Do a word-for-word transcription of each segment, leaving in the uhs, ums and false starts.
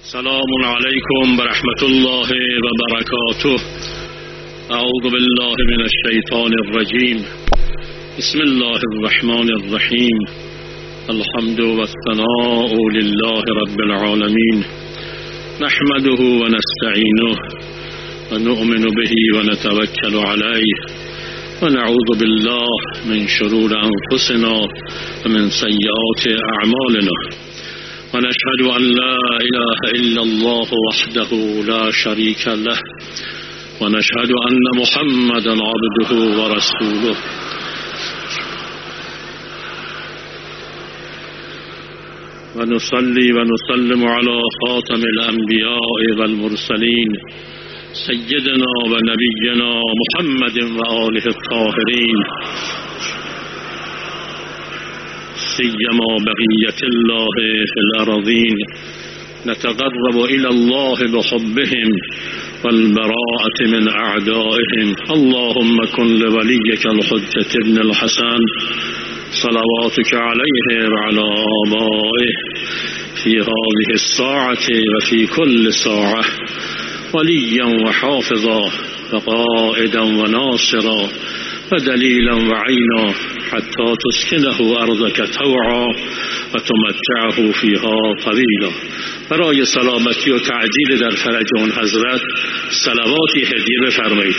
سلام علیکم ورحمت الله وبرکاته. اعوذ بالله من الشیطان الرجیم. بسم الله الرحمن الرحیم. الحمد والثناء لله رب العالمين، نحمده ونستعينه ونؤمن به ونتوكل عليه ونعوذ بالله من شرور أنفسنا ومن سيئات أعمالنا، ونشهد أن لا إله إلا الله وحده لا شريك له، ونشهد أن محمدا عبده ورسوله. ونصلي ونسلم على خاتم الأنبياء والمرسلين سيدنا ونبينا محمد وآله الطاهرين، سيما بقية الله في الأراضين. نتقرب إلى الله بحبهم والبراءة من أعدائهم. اللهم كن لوليك الحجة ابن الحسن صلواتك عليه وعلى آبائه في هذه الساعة وفي كل ساعة وليا وحافظا وقائدا وناصرا ودليلا وعينا، حتى تسكنه أرضك طوعا وتمتعه فيها طويلا. برای سلامتی و تعجیل در فرج اون حضرت صلواتی هدیه بفرمایید.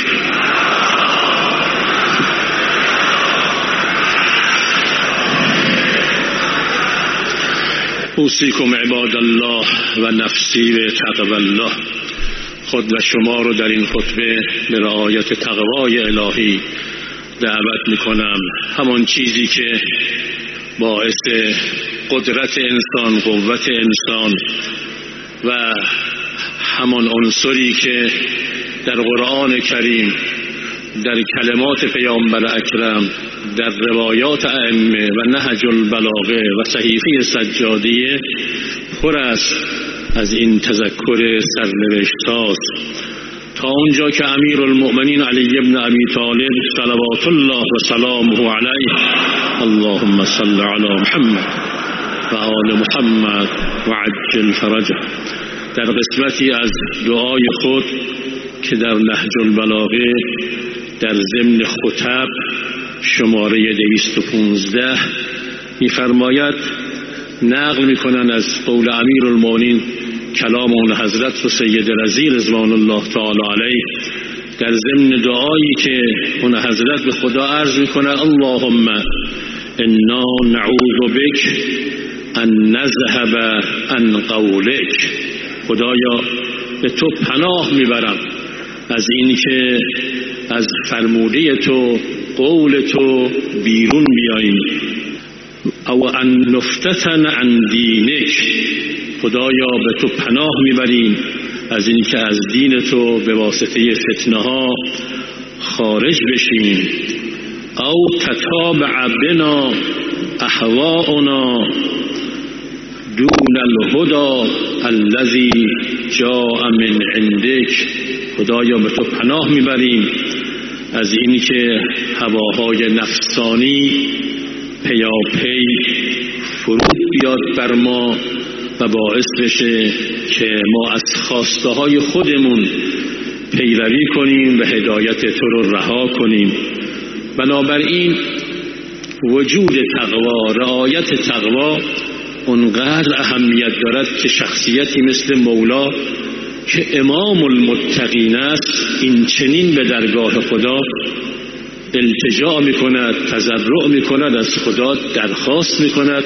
اوصیکم عباد الله و نفسی به تقوی الله. خود و شما رو در این خطبه به رعایت تقوای الهی دعوت میکنم. همان چیزی که باعث قدرت انسان، قوت انسان و همان عنصری که در قرآن کریم، در کلمات پیامبر اکرم، در روایات ائمه و نهج البلاغه و صحیفه سجادیه پر است از این تذکر سرنوشت‌هاست. تا اونجا که امیر المؤمنین علی ابن ابی طالب صلوات الله و سلامه علیه، اللهم صل علی محمد و آل محمد و عجل فرجه، در قسمتی از دعای خود که در نهج البلاغه در ضمن خطب شماره دویست و پانزده می‌فرماید، نقل می‌کنن از قول امیر المؤمنین کلام اون حضرت و سید رضی رضوان الله تعالی علیه، در ضمن دعایی که اون حضرت به خدا عرض میکنه: اللهم انا نعوذ بک ان نذهب عن قولک. خدایا به تو پناه میبرم از این که از فرموده تو، قول تو بیرون بیاییم. او ان نفتتن عن دینک. خدایا به تو پناه میبریم از این که از دین تو به واسطه فتنه ها خارج بشیم. او تتابع بنا اهواؤنا دون الهدى الذي جاء من عندک. خدایا به تو پناه میبریم از این که هواهای نفسانی پیاپی فرود بیاد بر ما و باعث بشه که ما از خواسته های خودمون پیروی کنیم و هدایت تو رو رها کنیم. بنابراین وجود تقوا، رعایت تقوا اونقدر اهمیت دارد که شخصیتی مثل مولا که امام المتقین است، این چنین به درگاه خدا التجا می کند، تضرع می کند، از خدا درخواست می کند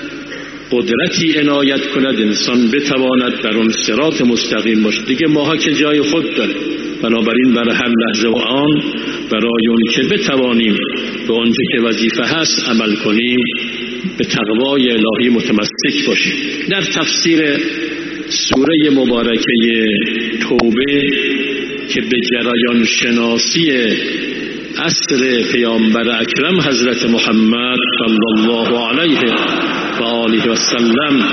قدرتی عنایت کند انسان بتواند در اون صراط مستقیم باشد. دیگه ماها که جای خود داریم، بنابراین برای هر لحظه و آن برای اون که بتوانیم به اونچه که وظیفه هست عمل کنیم، به تقوای الهی متمسک باشیم. در تفسیر سوره مبارکه توبه که به جریان شناسی عصر پیامبر اکرم حضرت محمد صلی الله علیه و آله و سلم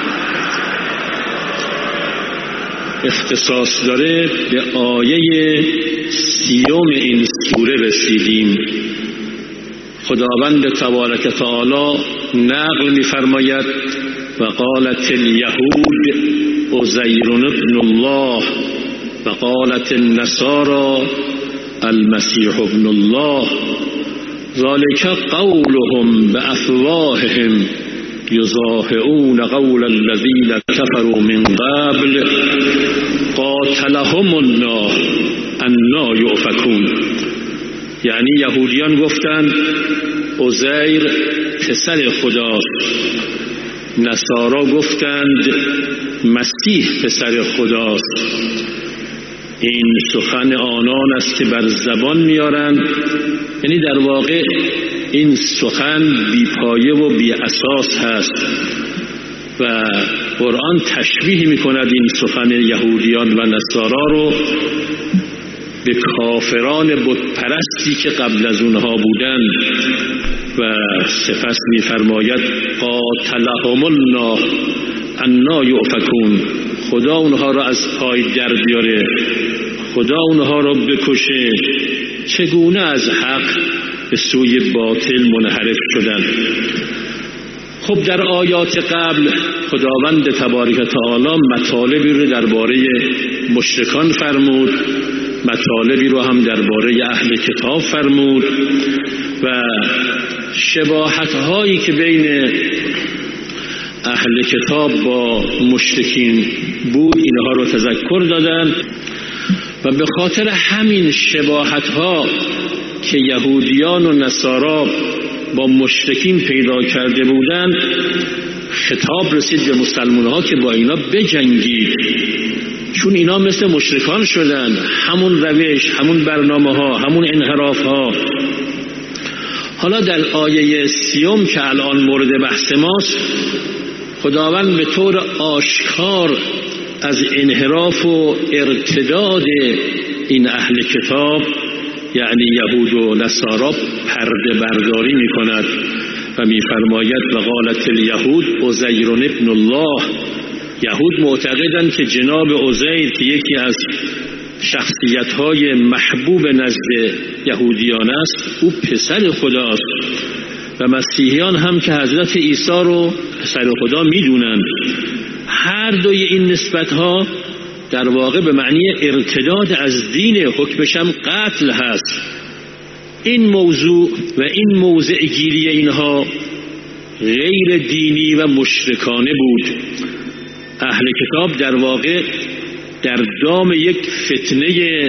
اختصاص داره، به آیه سیوم این سوره رسیدیم. خداوند تبارک تعالی نقل می‌فرماید: و قالت الیهود عزیر ابن الله و قالت النصارى المسیح ابن الله ذلك قولهم بافواههم یضاهئون قول الذین کفروا من قبل قاتلهم الله انا یؤفکون. یعنی یهودیان گفتند عزیر پسر خداست، نصارا گفتند مسیح پسر خداست. این سخن آنان است که بر زبان میارند، یعنی در واقع این سخن بی پایه و بی اساس هست و قرآن تشبیه میکند این سخن یهودیان و نصارا رو به کافران بت پرستی که قبل از اونها بودند و سپس میفرماید قاتلهم الله انا یؤفکون، خدا اونها را از پای در بیاره، خدا اونها را بکشه، چگونه از حق به سوی باطل منحرف شدند. خب در آیات قبل خداوند تبارک تعالی مطالبی رو درباره مشرکان فرمود، مطالبی رو هم درباره اهل کتاب فرمود و شباهت هایی که بین اهل کتاب با مشرکین بود اینها رو تذکر دادن و به خاطر همین شباهت ها که یهودیان و نصارا با مشرکین پیدا کرده بودند خطاب رسید به مسلمان ها که با اینا بجنگید، چون اینا مثل مشرکان شدن، همون روش، همون برنامه ها، همون انحراف ها. حالا در آیه سیوم که الان مورد بحث ماست خداوند به طور آشکار از انحراف و ارتداد این اهل کتاب یعنی یهود و نصارا پرده برداری می کند و می فرماید و قالت الیهود عزیر ابن الله. یهود معتقدند که جناب عزیر که یکی از شخصیت‌های محبوب نزد یهودیان است او پسر خداست و مسیحیان هم که حضرت عیسی رو پسر خدا میدونند. هر دوی این نسبت‌ها در واقع به معنی ارتداد از دین، حکمش هم قتل هست. این موضوع و این موضع گیری اینها غیر دینی و مشرکانه بود. اهل کتاب در واقع در دام یک فتنه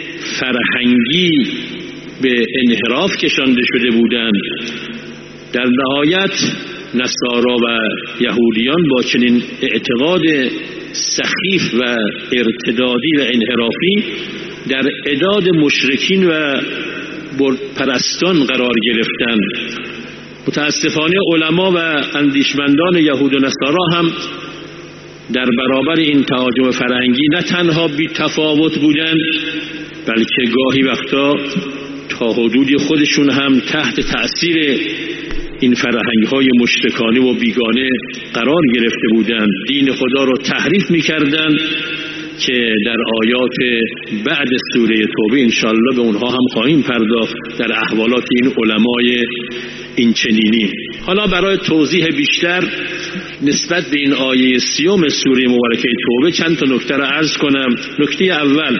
فرهنگی به انحراف کشانده شده بودند. در نهایت نصارا و یهودیان با چنین اعتقاد سخیف و ارتدادی و انحرافی در اعداد مشرکین و بتپرستان قرار گرفتند. متاسفانه علما و اندیشمندان یهود و نصارا هم در برابر این تهاجم فرهنگی نه تنها بی تفاوت بودند بلکه گاهی وقتا تا حدودی خودشون هم تحت تأثیر این فرهنگ‌های مشرکانه و بیگانه قرار گرفته بودند، دین خدا رو تحریف می‌کردند که در آیات بعد سوره توبه انشاءالله به اونها هم خواهیم پرداخت در احوالات این علمای این چنینی. حالا برای توضیح بیشتر نسبت به این آیه سیوم سوره مبارکه توبه چند تا نکته را عرض کنم. نکته اول،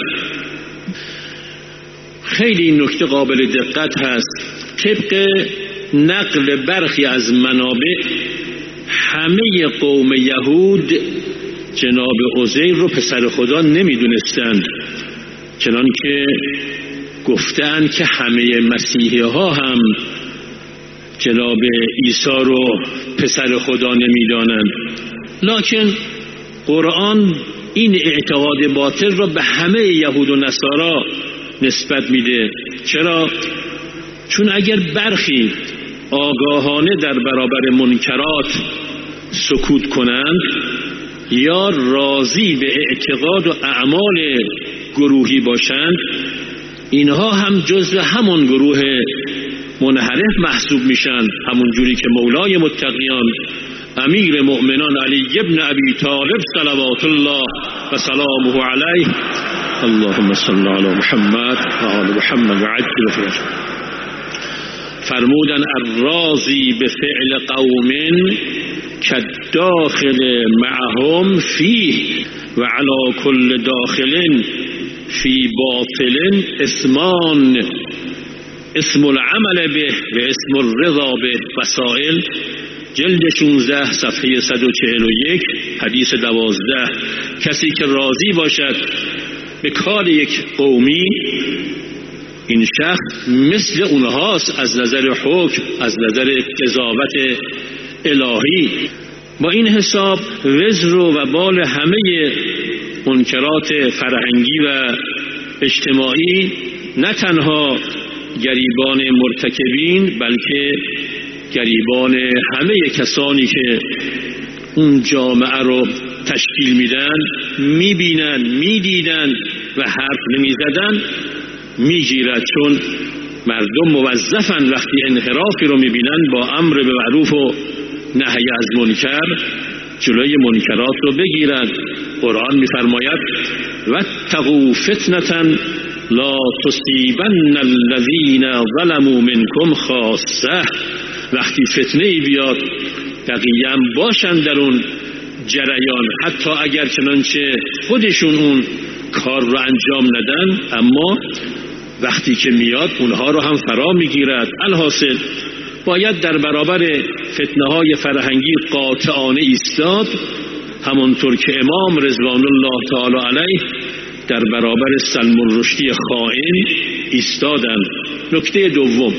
خیلی این نکته قابل دقت هست، طبق نقل برخی از منابع همه قوم یهود جناب عزیر رو پسر خدا نمیدونستند، چنان که گفتند که همه مسیحی ها هم جناب عیسی رو پسر خدا نمیدانند. لکن قرآن این اعتقاد باطل را به همه یهود و نصارا نسبت میده. چرا؟ چون اگر برخی آگاهانه در برابر منکرات سکوت کنند یا راضی به اعتقاد و اعمال گروهی باشند اینها هم جزو همون گروه منحرف محسوب میشن، همون جوری که مولای متقیان امیر مؤمنان علی ابن ابی طالب صلوات الله و سلامه علیه اللهم صل علی محمد و آل محمد و عجل فرج فرمودن الراضی به فعل قوم كالداخل معهم فيه وعلى كل داخل في باطل اسمان اسم العمل به و اسم الرضا به وسائل جلد شانزده صفحه صد و چهل و یک حدیث دوازده. کسی که راضی باشد به کار یک قومی این شخص مثل اونهاست از نظر حکم، از نظر قضاوت الهی. با این حساب وزر و وبال همه منکرات فرهنگی و اجتماعی نه تنها گریبان مرتکبین بلکه گریبان همه کسانی که اون جامعه رو تشکیل میدن، میبینن، میدیدن و حرف نمیزدن میگیرد. چون مردم موظفن وقتی انحرافی رو میبینن با امر به معروف و نهی از منکر جلوی منکرات رو بگیرن. قرآن میفرماید واتقوا فتنة لا تصیبن الذین ظلموا منکم خاصة. وقتی فتنه ای بیاد دقیقاً باشن در اون جریان، حتی اگر چنانچه خودشون اون کار رو انجام ندن، اما وقتی که میاد اونها رو هم فرا میگیرد. الحاصل باید در برابر فتنه های فرهنگی قاطعانه ایستاد، همونطور که امام رضوان الله تعالی علیه در برابر سلم الرشدی خائن ایستادند. نکته دوم،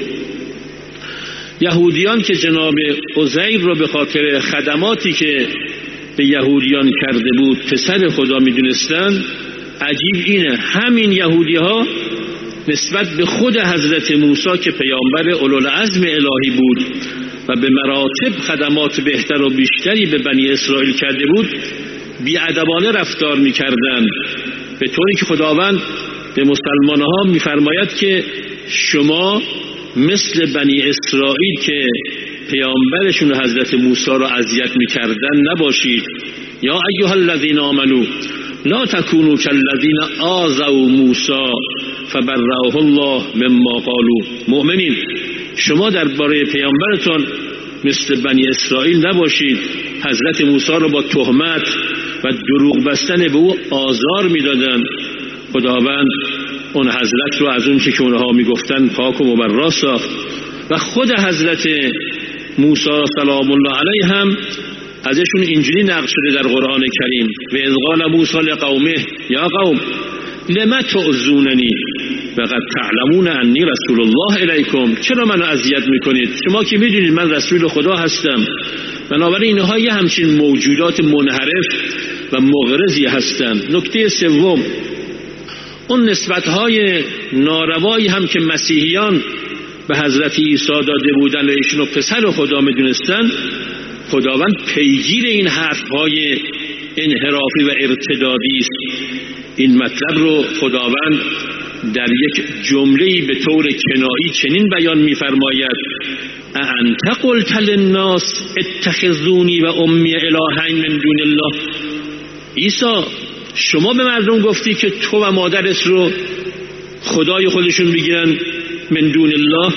یهودیان که جناب عزیر رو به خاطر خدماتی که به یهودیان کرده بود پسر خدا میدونستند، عجیب اینه همین یهودی ها نسبت به خود حضرت موسی که پیامبر اولوالعزم الهی بود و به مراتب خدمات بهتر و بیشتری به بنی اسرائیل کرده بود بی‌ادبانه رفتار میکردند، به طوری که خداوند به مسلمان ها میفرماید که شما مثل بنی اسرائیل که پیامبرشون حضرت موسی را اذیت میکردن نباشید. یا ایها الذین آمنوا لا تکونوا کالذین آذوا موسی فبرأه الله مما قالوا. مؤمنین شما درباره پیامبرتون مثل بنی اسرائیل نباشید، حضرت موسی را با تهمت و دروغ بستن به او آزار میدادند. خداوند اون حضرت رو از اون چه که اونها میگفتن پاک و مبرا ساخت و خود حضرت موسی سلام الله علیه هم ازشون اینجوری نقل شده در قرآن کریم و اذ قال موسی لقومه یا قوم لما تعظوننی وقد تعلمون انی رسول الله الیکم. چرا منو اذیت میکنید؟ شما که میدونید من رسول خدا هستم. بنابراین اینها یه همچین موجودات منحرف و مغرضی هستند. نکته سوم، اون نسبت‌های ناروایی هم که مسیحیان به حضرت عیسی داده بودن و ایشونو پسر خدا میدونستن، خداوند پیگیر این حرف‌های انحرافی و ارتدادی است. این مطلب رو خداوند در یک جمله‌ای به طور کنایی چنین بیان می‌فرماید: انت قلت للناس اتخذونی و امی الهین من دون الله. عیسی شما به مردم گفتی که تو و مادرت رو خدای خودشون بگیرن من دون الله.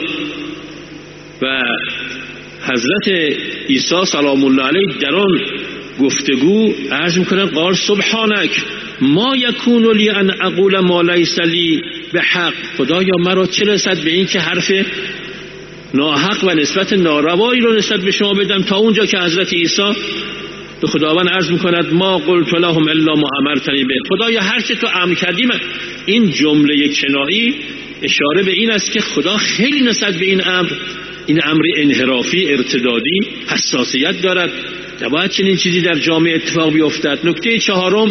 و حضرت عیسی سلام الله علیه در آن گفتگو عرض میکنن قال سبحانک ما یکون لی ان اقول ما لیس لی بحق. خدایا مرا چه رسد به این که حرف ناحق و نسبت ناروایی رو نسبت به شما بدم، تا اونجا که حضرت عیسی به خداوند عرض میکند ما قلت لهم الا ما امرتنی به. خدایا هر چه تو امر کردی من. این جمله کنایی اشاره به این است که خدا خیلی نسبت به این امر، این امر انحرافی ارتدادی حساسیت دارد. نباید چنین چیزی در جامعه اتفاق بیفتد. نکته چهارم،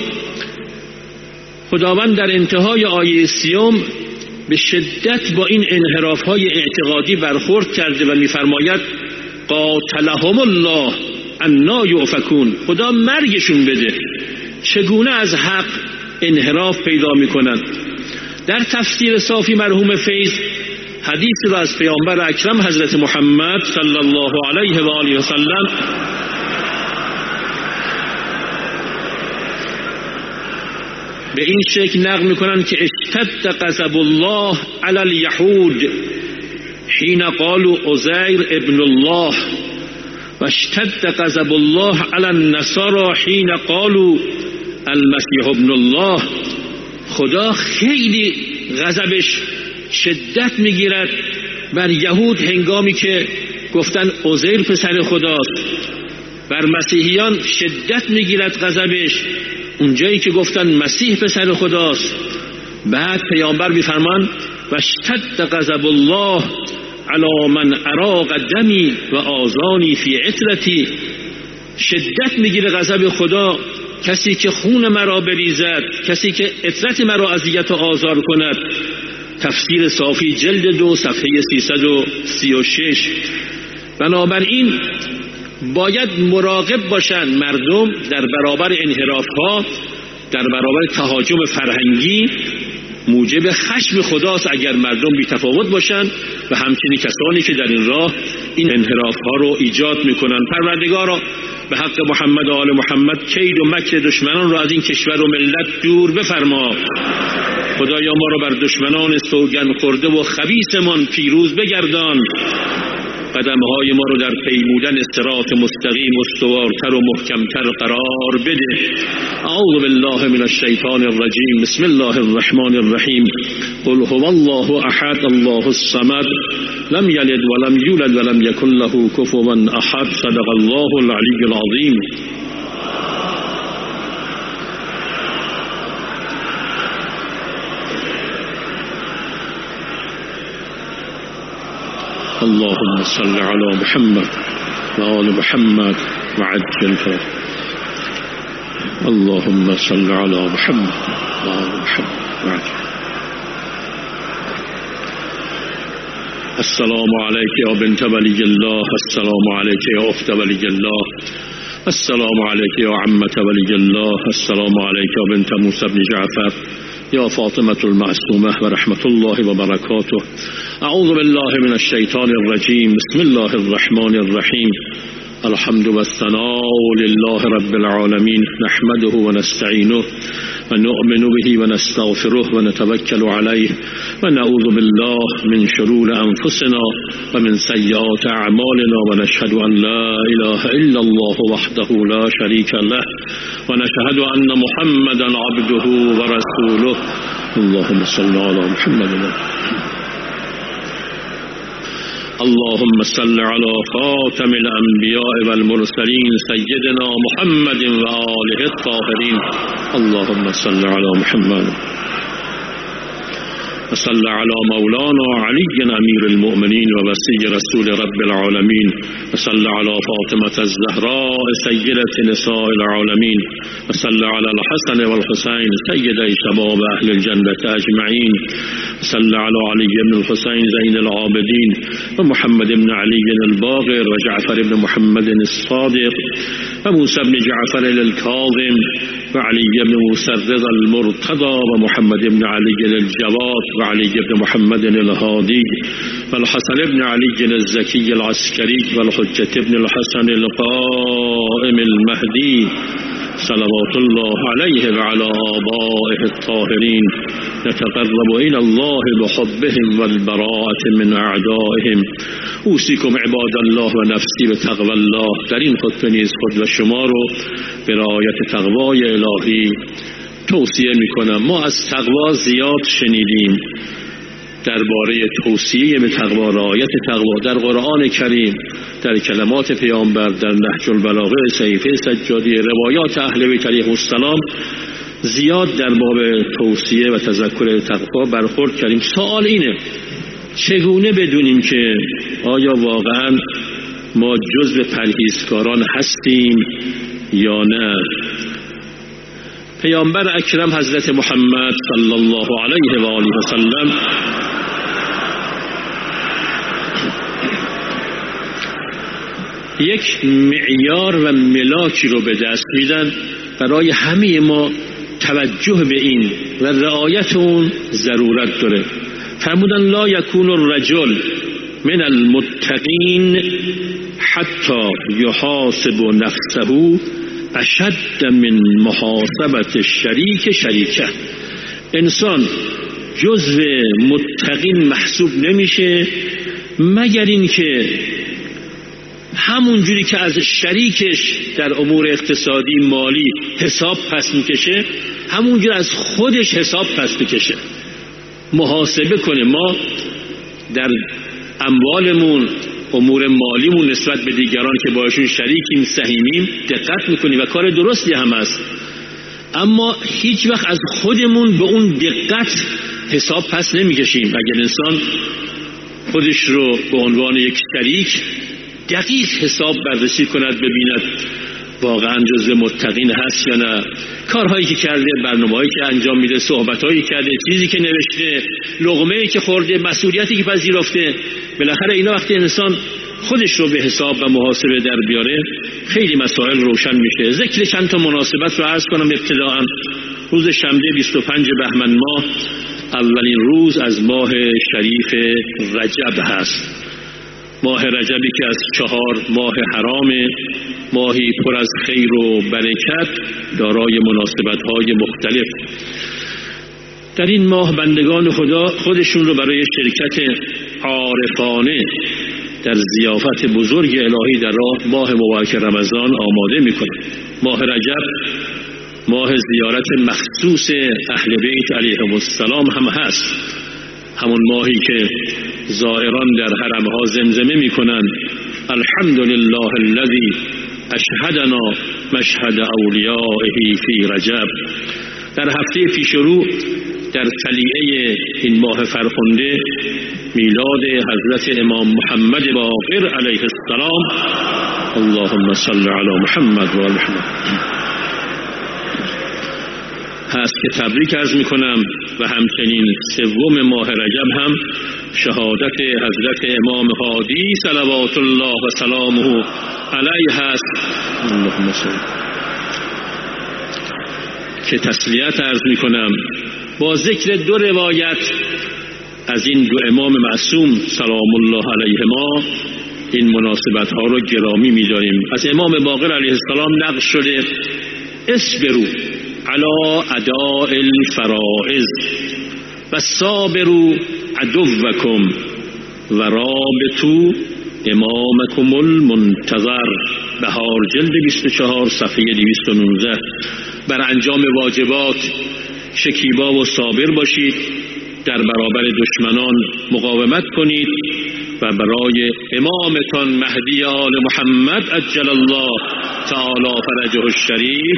خداوند در انتهای آیه سیوم به شدت با این انحراف‌های اعتقادی برخورد کرده و می‌فرماید قاتلهم الله انا یؤفکون. خدا مرگشون بده، چگونه از حق انحراف پیدا می‌کنند. در تفسیر صافی مرحوم فیض حدیث را از پیامبر اکرم حضرت محمد صلی الله علیه و آله و سلم به این شکل نقل میکنن که اشتد غضب الله علی الیهود حین قالوا عزیر ابن الله و و اشتد غضب الله علی النصارى حین قالوا المسیح ابن الله. خدا خیلی غضبش شدت میگیرد بر یهود هنگامی که گفتن عزیر پسر خداست، بر مسیحیان شدت میگیرد غضبش اونجایی که گفتن مسیح پسر خداست. بعد پیامبر میفرمان و اشتد غضب الله علی من اراق دمی و آذانی فی عترتی. شدت میگیره غضب خدا کسی که خون مرا بریزد، کسی که عترت مرا اذیت و آزار کند. تفسیر صافی جلد دو صفحه سیصد و سی و شش. بنابراین باید مراقب باشند مردم در برابر انحراف ها، در برابر تهاجم فرهنگی. موجب خشم خداست اگر مردم بی تفاوت باشند و همچنین کسانی که در این راه این انحراف ها رو ایجاد میکنند. پروردگارا به حق محمد و آل محمد کید و مکر دشمنان را از این کشور و ملت دور بفرما. خدایا ما را بر دشمنان سوگن خورده و خبیثمان پیروز بگردان. قدمهای ما رو در پیمودن صراط مستقیم استوارتر و محکمتر قرار بده. اعوذ بالله من الشیطان الرجیم. بسم الله الرحمن الرحیم. قل هو الله احد الله الصمد لم یلد ولم یولد ولم یکن له کفوا احد. صدق الله العلی العظیم. اللهم صل على محمد وآل محمد وعجل فرجهم. اللهم صل على محمد وآل محمد وعجل. السلام عليك يا بنت ولي الله، السلام عليك يا أخت ولي الله، السلام عليك يا عمة ولي الله، السلام عليك يا بنت موسى بن جعفر، يا فاطمة المعصومة ورحمة الله وبركاته. أعوذ بالله من الشيطان الرجيم. بسم الله الرحمن الرحيم. الحمد والثناء لله رب العالمين، نحمده ونستعينه ونؤمن به ونستغفره ونتوكل عليه ونعوذ بالله من شرور أنفسنا ومن سيئات أعمالنا ونشهد أن لا إله إلا الله وحده لا شريك له ونشهد أن محمدا عبده ورسوله. اللهم صل على محمد. اللهم صل على خاتم الأنبياء والمرسلين سيدنا محمد وآله الطاهرين. اللهم صل على محمد وصل على مولانا علي أمير المؤمنين ووصي رسول رب العالمين، وصل على فاطمة الزهراء سيدة نساء العالمين، وصل على الحسن والحسين سيدي شباب أهل الجنة أجمعين، وصل على علي بن الحسين زين العابدين ومحمد بن علي الباقر وجعفر بن محمد الصادق وموسى بن جعفر الكاظم وعلي بن موسى الرضا المرتضى ومحمد بن علي الجواد وعلي بن محمد الهادي والحسن بن علي الزكي العسكري والحجة بن الحسن القائم المهدي صلوات الله عليه وعلى آبائه الطاهرين. نتقرب إلى الله بحبهم والبراءة من أعدائهم. اوصیکم عباد الله و نفسی به تقوی الله. در این خطبه نیز خود و شما رو به رعایت تقوای الهی توصیه میکنم. ما از تقوا زیاد شنیدیم درباره توصیه به تقوا، رعایت تقوا در قرآن کریم، در کلمات پیامبر، در نهج البلاغه، صحیفه سجادی، روایات اهل بیت علیهم السلام زیاد در باب توصیه و تذکر تقوا برخورد کردیم. سوال اینه چگونه بدونیم که آیا واقعا ما جزو پرهیزکاران هستیم یا نه؟ پیامبر اکرم حضرت محمد صلی الله علیه و آله و سلم یک معیار و ملاکی رو به دست میدن برای همه ما توجه به این و رعایت اون ضرورت داره. فرمودن لا یکون الرجل من المتقین حتی یحاسب نفسه اشد من محاسبت شریک شریکه. انسان جزو متقین محسوب نمیشه مگر این که همون جوری که از شریکش در امور اقتصادی مالی حساب پس میکشه، همون جوری از خودش حساب پس بکشه، محاسبه کنه. ما در اموالمون، امور مالیمون نسبت به دیگران که باشون شریکیم، سهیمیم، دقت میکنیم و کار درستی هم است، اما هیچ وقت از خودمون به اون دقت حساب پس نمیکشیم. اگر انسان خودش رو به عنوان یک شریک دقیق حساب بررسی کند، ببیند واقعا جزو متقین هست یا نه، کارهایی که کرده، برنامه‌هایی که انجام میده، صحبت‌هایی کرده، چیزی که نوشته، لقمه‌ای که خورده، مسئولیتی که پذیرفته، بالاخره اینا وقتی انسان خودش رو به حساب و محاسبه در بیاره خیلی مسائل روشن میشه. ذکر چند تا مناسبت رو عرض کنم. ابتداءً روز شنبه بیست و پنج بهمن ماه اولین روز از ماه شریف رجب هست. ماه رجبی که از چهار ماه حرام، ماهی پر از خیر و برکت، دارای مناسبت‌های مختلف. در این ماه بندگان خدا خودشون رو برای شرکت عارفانه در ضیافت بزرگ الهی در راه ماه مبارک رمضان آماده می‌کنند. ماه رجب ماه زیارت مخصوص اهل بیت علیهم السلام هم هست، همون ماهی که زائران در حرمها زمزمه میکنند الحمدلله الذی اشهدنا مشهد اولیائه فی رجب. در هفته پیشرو در طلیعه این ماه فرخنده میلاد حضرت امام محمد باقر علیه السلام، اللهم صل علی محمد و آل محمد، هست که تبریک عرض میکنم. و همچنین سوم ماه رجب هم شهادت حضرت امام هادی صلوات الله و سلامه علیه هست، اللهم صل، که تسلیت عرض میکنم با ذکر دو روایت از این دو امام معصوم سلام الله علیهما این مناسبت ها رو گرامی می‌داریم. از امام باقر علیه السلام نقل شده اصبروا علی اداء الفرائض و صابروا عدوکم و رابطوا امامکم المنتظر. بهار جلد بیست و چهار صفحه دویست و نوزده. بر انجام واجبات شکیبا و صابر باشید، در برابر دشمنان مقاومت کنید و برای امامتان مهدی آل محمد عجل الله تعالی فرجه الشریف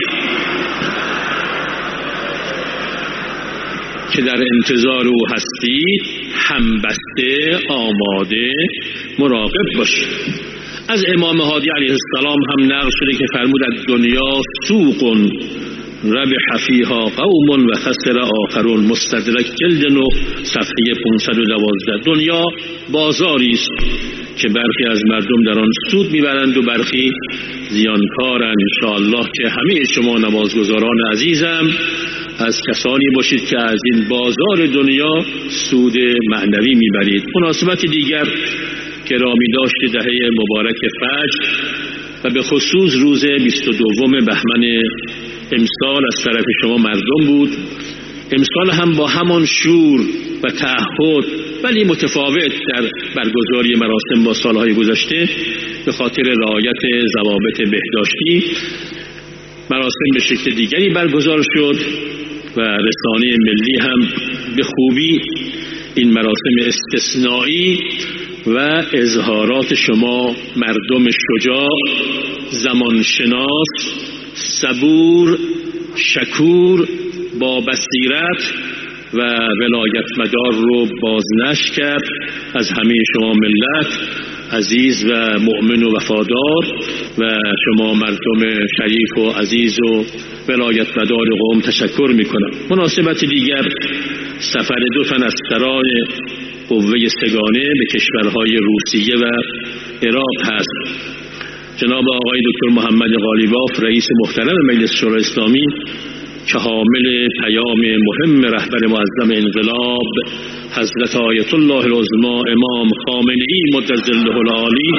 که در انتظار او هستید همبسته، آماده، مراقب باشید. از امام هادی علیه السلام هم نقل شده که فرمود دنیا سوق ربح فیها قوم و خسر آخرون. مستدرک جلد نو صفحه پانصد و دوازده. دنیا بازاری است که برخی از مردم در آن سود میبرند و برخی زیانکارند. انشاءالله که همه شما نمازگزاران عزیزم از کسانی باشید که از این بازار دنیا سود معنوی میبرید. مناسبت دیگر گرامی داشت دهه مبارک فجر و به خصوص روز بیست و دوم بهمن امسال از طرف شما مردم بود. امسال هم با همان شور و تعهد ولی متفاوت در برگزاری مراسم با سالهای گذشته به خاطر رعایت ضوابط بهداشتی مراسم به شکل دیگری برگزار شد و رسانه ملی هم به خوبی این مراسم استثنایی و اظهارات شما مردم شجاع، زمانشناس، صبور، شکور، با بصیرت و ولایت مدار رو بازنشر کرد. از همه شما ملت عزیز و مؤمن و وفادار و شما مردم شریف و عزیز و ولایت مدار قوم تشکر میکنم. مناسبت دیگر سفر دو تن از سران قوه سگانه به کشورهای روسیه و عراق هست. جناب آقای دکتر محمد قالیباف رئیس محترم مجلس شورای اسلامی که حامل پیام مهم رهبر معظم انقلاب حضرت آیت الله العظمی امام خامنه‌ای مد ظله العالی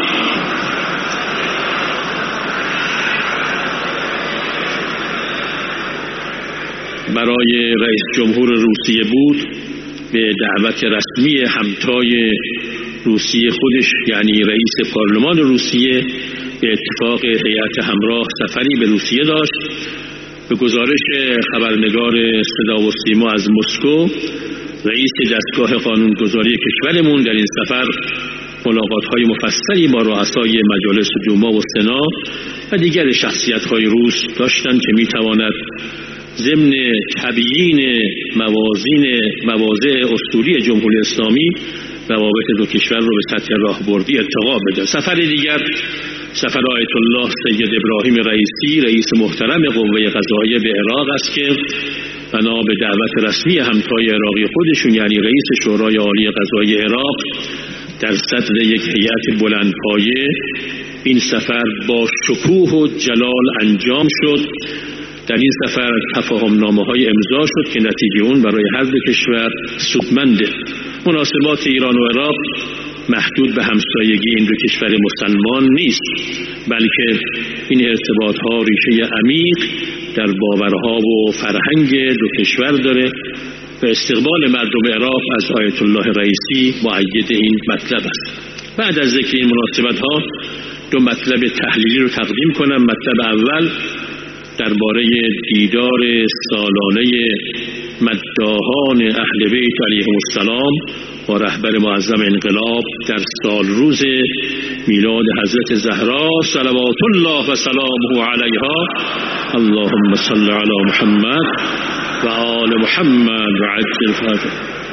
برای رئیس جمهور روسیه بود، به دعوت رسمی همتای روسیه خودش یعنی رئیس پارلمان روسیه به اتفاق هیئت همراه سفری به روسیه داشت. به گزارش خبرنگار صدا و سیما از مسکو، رئیس دستگاه قانونگذاری کشورمون در این سفر ملاقات‌های مفصلی با رؤسای مجالس دوما و سنا و دیگر شخصیت‌های روس داشتند که می‌تواند ضمن تبیین موازین مواضع اسطوری جمهوری اسلامی روابط دو کشور رو به سطح راهبردی ارتقا بده. سفر دیگر سفر آیت الله سید ابراهیم رئیسی، رئیس محترم قوه قضاییه به عراق است که بنا به دعوت رسمی همتای عراقی خودشون یعنی رئیس شورای عالی قضایی عراق در صدر یک هیئت بلندپایه این سفر با شکوه و جلال انجام شد. در این سفر تفاهم‌نامه‌های امضا شد که نتیجه اون برای هر دو کشور سودمنده. مناسبات ایران و عراق محدود به همسایگی این دو کشور مسلمان نیست، بلکه این ارتباط‌ها ریشه عمیق در باورها و فرهنگ دو کشور داره و استقبال مردم عراق از آیت الله رئیسی مؤید این مطلب است. بعد از ذکر این مناسبت‌ها دو مطلب تحلیلی رو تقدیم کنم. مطلب اول درباره دیدار سالانه مداحان اهل بیت علیهم السلام با رهبر معظم انقلاب در سال روز میلاد حضرت زهرا صلوات الله و سلامه علیها. اللهم صل علی محمد و آل محمد و عجل فرجه.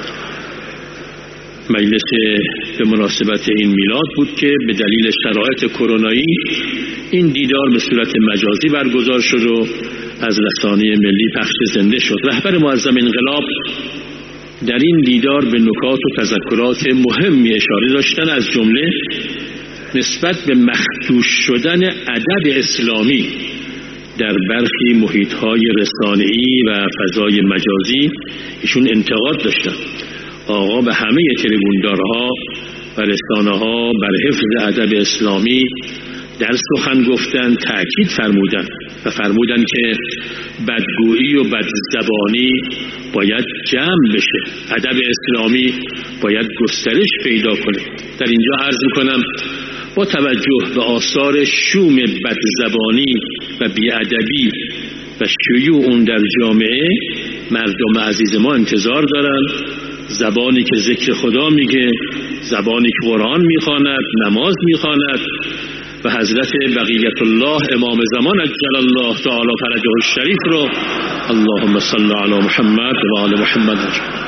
مجلس به مناسبت این میلاد بود که به دلیل شرایط کرونایی این دیدار به صورت مجازی برگزار شد و از رسانه ملی پخش زنده شد. رهبر معظم انقلاب در این دیدار به نکات و تذکرات مهمی اشاره داشتن، از جمله نسبت به مخدوش شدن ادب اسلامی در برخی محیط‌های رسانه‌ای و فضای مجازی ایشون انتقاد داشتن. آقا به همه تریبوندارها و رسانه‌ها بر حفظ ادب اسلامی در سخن گفتن تأکید فرمودند و فرمودند که بدگویی و بدزبانی باید جمع بشه، ادب اسلامی باید گسترش پیدا کنه. در اینجا عرض میکنم با توجه به آثار شوم بدزبانی و بیادبی و شیوع اون در جامعه، مردم عزیز ما انتظار دارن زبانی که ذکر خدا میگه، زبانی که قرآن میخواند، نماز میخواند و حضرت بقیت الله امام زمان عجل الله تعالی فرجه الشریف رو اللهم صل علی محمد و آل محمد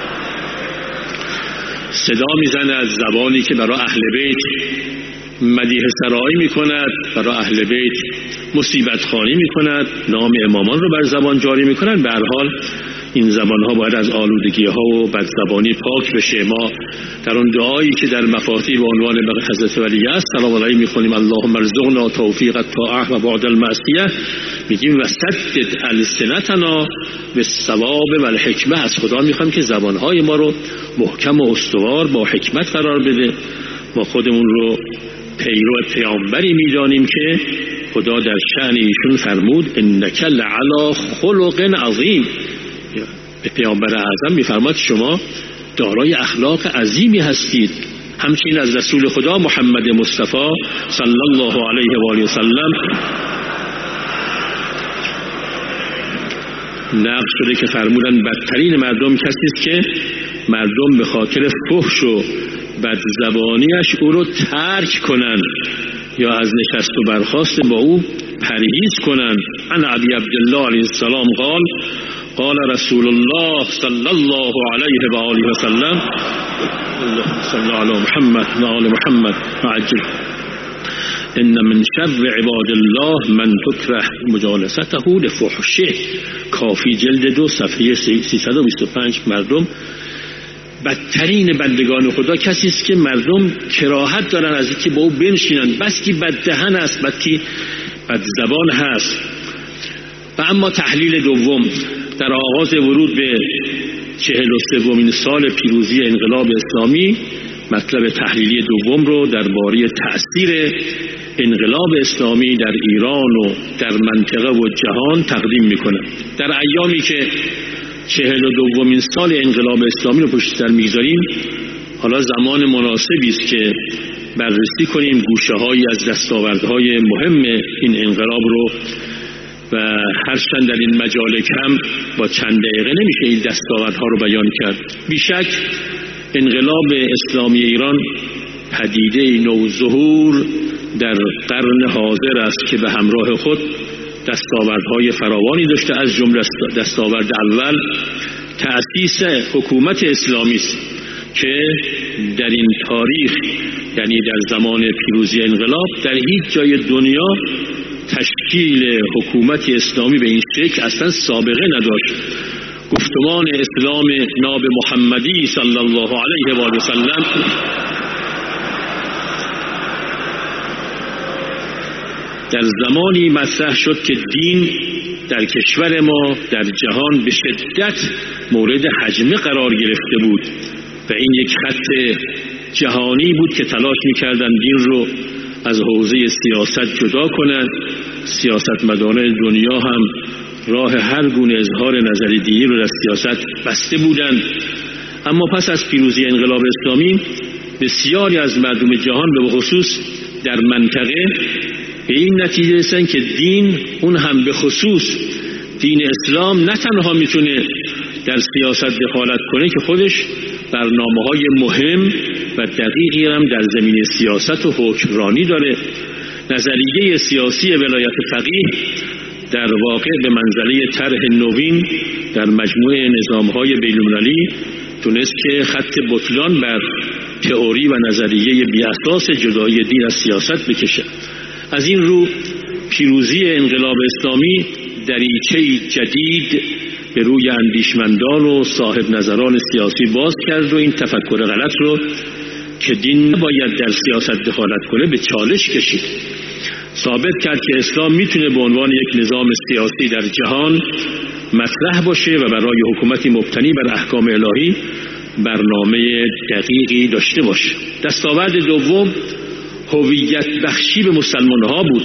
صدا میزنه، از زبانی که برای اهل بیت مدیح سرایی میکند، برای اهل بیت مصیبت خوانی میکند، نام امامان رو بر زبان جاری میکند. به هر حال این زبانها باید از آلودگی ها و بدزبانی پاک بشه. ما در اون دعایی که در مفاتیح به عنوان بقیه حضرت ولی است سلام علیه میخونیم اللهم ارزقنا توفیق الطاعه و بعد المعصیه، میگیم وسدد السنتنا بالصواب و الحکمه. از خدا میخوام که زبانهای ما رو محکم و استوار با حکمت قرار بده. ما خودمون رو پیرو پیامبری میدانیم که خدا در شأن ایشون فرمود انک لعلی خلق عظیم. به پیامبر اعظم میفرماد شما دارای اخلاق عظیمی هستید. همچنین از رسول خدا محمد مصطفی صلی الله علیه و آله و سلم نقل شده که فرمودن بدترین مردم کسی است که مردم به خاطر فحش و بدزبانیش او رو ترک کنند یا از نشست و برخاست با او پرهیز کنند. عن ابی عبدالله علیه السلام قال قال رسول الله صلی الله علیه و آله و سلم صلی علی محمد و آل محمد عجل ان من شر عباد الله من تکره مجالسته لفحشه. کافی جلد دو صفحه سیصد و بیست و پنج. مردم بدترین بندگان خدا کسی است که مردم کراهت دارن از اینکه با او بنشینن، بس که بددهن است، بس که بدزبان هست. و اما تحلیل دوم در آغاز ورود به چهل و سومین سال پیروزی انقلاب اسلامی، مطلب تحلیلی دوم رو درباره تأثیر انقلاب اسلامی در ایران و در منطقه و جهان تقدیم میکنه. در ایامی که چهل و دومین سال انقلاب اسلامی رو پشت سر میگذاریم، حالا زمان مناسبی است که بررسی کنیم گوشه‌هایی از دستاوردهای مهم این انقلاب رو و هرچند در این مجال کم با چند دقیقه نمیشه این دستاوردها رو بیان کرد. بیشک انقلاب اسلامی ایران پدیده نوظهور در قرن حاضر است که به همراه خود دستاوردهای فراوانی داشته. از جمله دستاورد اول تأسیس حکومت اسلامی است که در این تاریخ، یعنی در زمان پیروزی انقلاب، در هیچ جای دنیا تشکیل حکومت اسلامی به این شکل اصلا سابقه نداشت. گفتمان اسلام ناب محمدی صلی الله علیه و آله و سلم در زمانی مطرح شد که دین در کشور ما در جهان به شدت مورد هجمه قرار گرفته بود و این یک خط جهانی بود که تلاش می‌کردند دین رو از حوزه سیاست جدا کنند. سیاستمداران دنیا هم راه هر گونه اظهار نظر دینی رو در سیاست بسته بودند. اما پس از پیروزی انقلاب اسلامی بسیاری از مردم جهان به خصوص در منطقه به این نتیجه رسیدن که دین، اون هم به خصوص دین اسلام، نه تنها میتونه در سیاست دخالت کنه که خودش برنامه‌های مهم و دقیقی هم در زمینه سیاست و حکمرانی داره. نظریه سیاسی ولایت فقیه در واقع به منزله طرح نوین در مجموعه نظام‌های بین‌المللی تونست که خط بطلان بر تئوری و نظریه بی اساس جدایی دین از سیاست بکشه. از این رو پیروزی انقلاب اسلامی دریچه‌ای جدید به روی اندیشمندان و صاحب نظران سیاسی باز کرد و این تفکر غلط رو که دین نباید در سیاست دخالت کنه به چالش کشید. ثابت کرد که اسلام میتونه به عنوان یک نظام سیاسی در جهان مطرح باشه و برای حکومتی مبتنی بر احکام الهی برنامه دقیقی داشته باشه. دستاورد دوم هویت بخشی به مسلمان ها بود.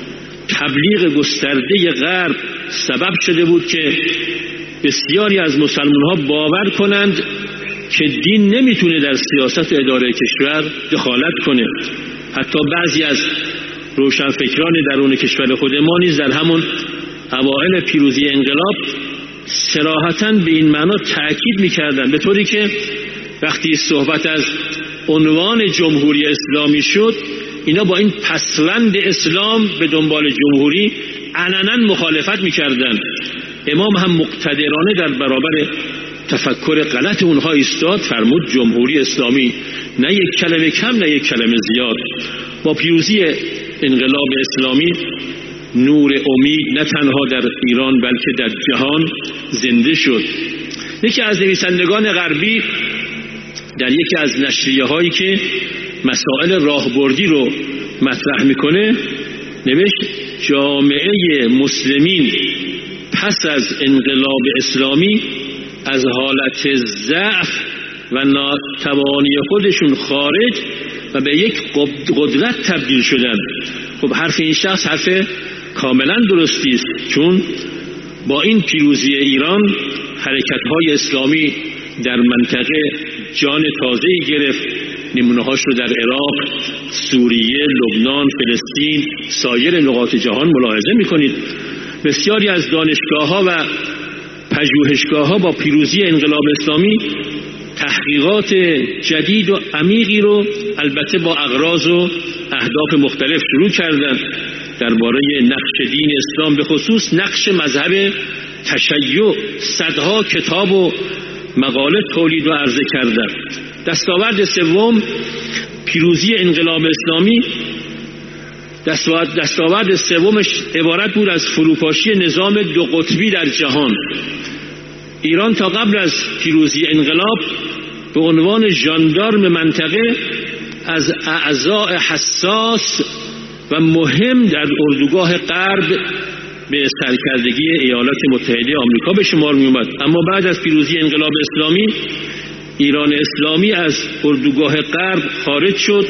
تبلیغ گسترده غرب سبب شده بود که بسیاری از مسلمان ها باور کنند که دین نمیتونه در سیاست اداره کشور دخالت کنه. حتی بعضی از روشنفکران درون کشور خود ما نیز در همون اوائل پیروزی انقلاب صراحتاً به این معنا تأکید میکردند، به طوری که وقتی صحبت از عنوان جمهوری اسلامی شد اینا با این پسوند اسلام به دنبال جمهوری علنا مخالفت میکردند. امام هم مقتدرانه در برابر تفکر غلط اونها ایستاد، فرمود جمهوری اسلامی، نه یک کلمه کم نه یک کلمه زیاد. با پیروزی انقلاب اسلامی نور امید نه تنها در ایران بلکه در جهان زنده شد. یکی از نویسندگان غربی در یکی از نشریه هایی که مسائل راهبردی رو مطرح میکنه نوشت جامعه مسلمین پس از انقلاب اسلامی از حالت ضعف و ناتوانی خودشون خارج و به یک قدرت تبدیل شدن. خب حرف این شخص حرف کاملا درستی است، چون با این پیروزی ایران حرکت‌های اسلامی در منطقه جان تازه‌ای گرفت. نمونه‌هاش رو در عراق، سوریه، لبنان، فلسطین، سایر نقاط جهان ملاحظه می‌کنید. بسیاری از دانشگاه‌ها و پژوهشگاه‌ها با پیروزی انقلاب اسلامی تحقیقات جدید و عمیقی رو البته با اغراض و اهداف مختلف شروع کردند درباره نقش دین اسلام، به خصوص نقش مذهب تشیع. صدها کتاب و مقاله تولید و عرضه کردند. دستاورد سوم پیروزی انقلاب اسلامی، دستاورد, دستاورد سومش عبارت بود از فروپاشی نظام دو قطبی در جهان. ایران تا قبل از پیروزی انقلاب به عنوان ژاندارم منطقه از اعضاء حساس و مهم در اردوگاه غرب به سرکردگی ایالات متحده آمریکا به شمار می اومد. اما بعد از پیروزی انقلاب اسلامی ایران اسلامی از اردوگاه غرب خارج شد،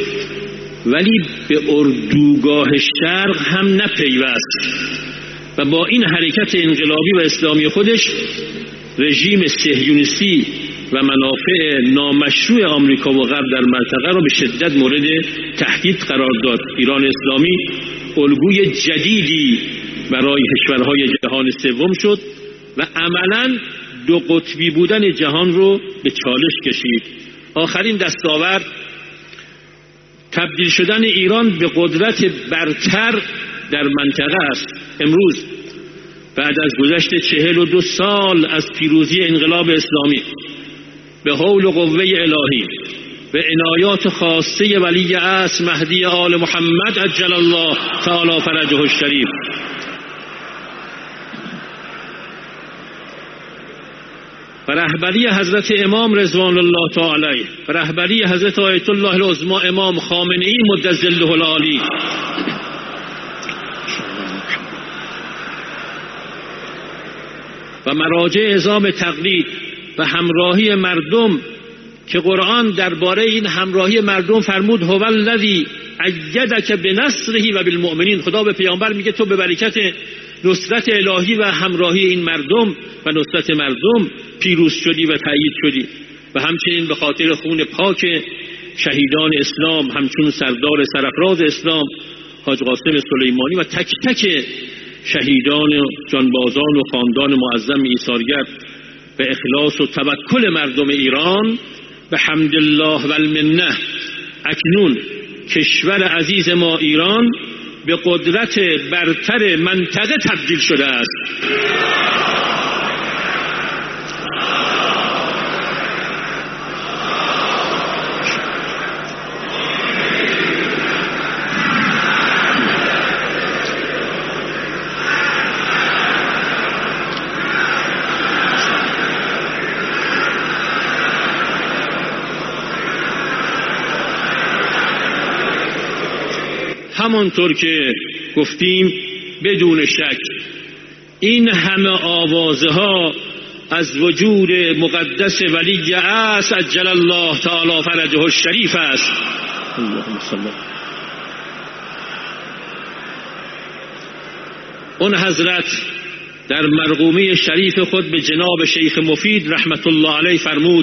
ولی به اردوگاه شرق هم نپیوست و با این حرکت انقلابی و اسلامی خودش رژیم صهیونیستی و منافع نامشروع آمریکا و غرب در منطقه را به شدت مورد تهدید قرار داد. ایران اسلامی الگوی جدیدی برای کشورهای جهان سوم شد و عملاً دو قطبی بودن جهان رو به چالش کشید. آخرین دستاورد تبدیل شدن ایران به قدرت برتر در منطقه است. امروز بعد از گذشت چهل و دو سال از پیروزی انقلاب اسلامی به حول و قوه الهی به عنایات خاصه ولی عصر مهدی آل محمد عجل الله تعالی فرجه الشریف و رهبری حضرت امام رضوان الله تعالی علیه و رهبری حضرت آیت الله العظمی امام خامنه‌ای مد ظله العالی و مراجع عظام تقلید و همراهی مردم که قرآن درباره این همراهی مردم فرمود هو الذی ایدک بنصره و بالمؤمنین. خدا به پیامبر میگه تو به برکت نصرت الهی و همراهی این مردم و نصرت مردم پیروز شدی و تأیید شدی. و همچنین به خاطر خون پاک شهیدان اسلام همچون سردار سرافراز اسلام حاج قاسم سلیمانی و تک تک شهیدان جانبازان و خاندان معظم ایثارگر به اخلاص و توکل مردم ایران به حمد الله و المنه اکنون کشور عزیز ما ایران به قدرت برتر منطقه تبدیل شده است. همانطور که گفتیم بدون شک این همه آوازه ها از وجود مقدس ولی عصر عجل الله تعالی فرجه الشریف است. اللهم صل. اون حضرت در مرقومه شریف خود به جناب شیخ مفید رحمت الله علیه فرمود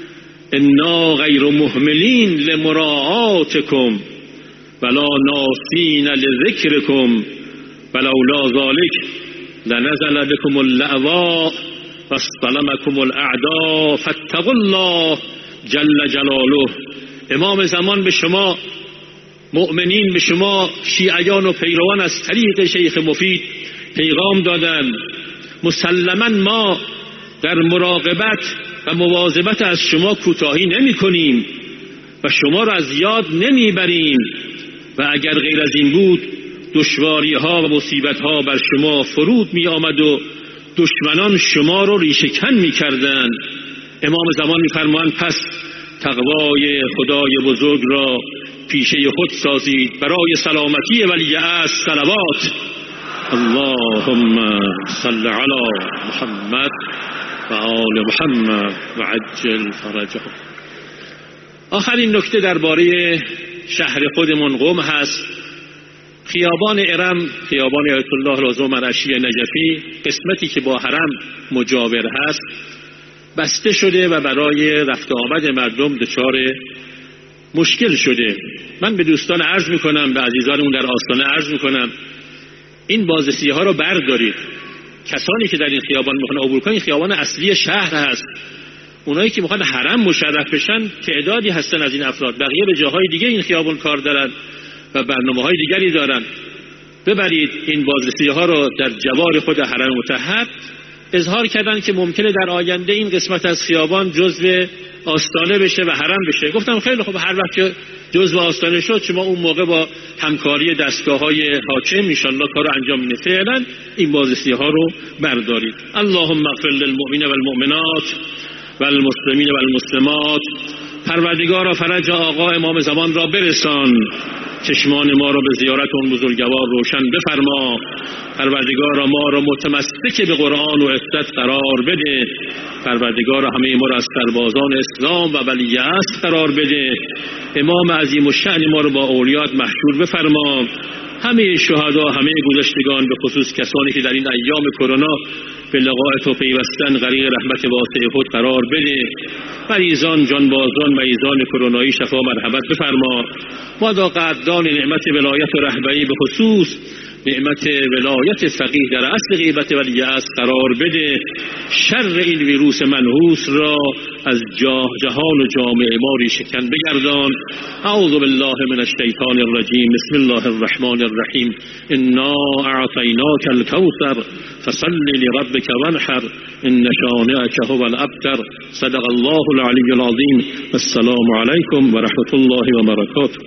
انا غیر مهملین لمراعاتکم ولا ناسین لذکرکم ولولا ذلک لنزل بكم اللأواء فاصطلمكم الاعداء فاتقوا الله جل جلاله. امام زمان به شما مؤمنین، به شما شیعیان و پیروان از طریق شیخ مفید پیغام دادن مسلما ما در مراقبت و مواظبت از شما کوتاهی نمی کنیم و شما را از یاد نمی بریم و اگر غیر از این بود دشواری ها و مصیبت ها بر شما فرود می آمد و دشمنان شما رو ریشه‌کن می کردن. امام زمان می فرمایند پس تقوای خدای بزرگ را پیشه خود سازید برای سلامتی ولی عصر. صلوات اللهم صل علی محمد و آل محمد و عجل فرجه. آخرین نکته درباره شهر خودمون قم هست. خیابان ارم، خیابان آیت الله العظمی منشی نجفی، قسمتی که با حرم مجاور هست بسته شده و برای رفت آمد مردم دچار مشکل شده. من به دوستان عرض میکنم، به عزیزانمون در آستانه عرض میکنم این بازرسی ها رو بردارید. کسانی که در این خیابان میخوان عبور کنن، این خیابان اصلی شهر هست. اونایی که میخوان حرم مشرف بشن تعدادی هستن از این افراد، بقیه به جاهای دیگه این خیابان کار دارن و برنامه‌های دیگری دارن. ببرید این بازرسی ها رو در جوار خود حرم مطهر. اظهار کردن که ممکنه در آینده این قسمت از خیابان جزو آستانه بشه و حرم بشه. گفتم خیلی خوب، هر وقت که جزو آستانه شد شما اون موقع با همکاری دستگاه‌های حاکم ان شاءالله کارو انجام میدید. فعلا این بازرسی ها رو بردارید. اللهم اغفر للمؤمنین والمؤمنات والمسلمین والمسلمات. پروردگارا فرج آقا امام زمان را برسان، چشمان ما را به زیارت اون بزرگوار روشن بفرما. پروردگارا ما را متمسک به قرآن و عفت قرار بده. پروردگارا همه ما را از سربازان اسلام و ولی عصر قرار بده. امام عظیم الشأن ما را با اولیات محشور بفرما. همه شهدا، همه گذشتگان، به خصوص کسانی که در این ایام کرونا به لقاء تو پیوستن غریق رحمت واسع خود قرار بده. مریضان جانبازان مریضان کرونایی شفا مرحمت بفرما. مادا قدردان نعمت ولایت و رهبری به خصوص نعمت ولایت فقیه در اصل غیبت ولی از قرار بده. شر این ویروس منحوس را از جهان و جامعه ما ریشه‌کن بگردان. اعوذ بالله من الشیطان الرجیم. بسم الله الرحمن الرحیم. انا اعطیناک الکوثر فصل لربک وانحر ان شانئک هو الابتر. صدق الله العلی العظیم. السلام علیکم و رحمت الله و برکاته.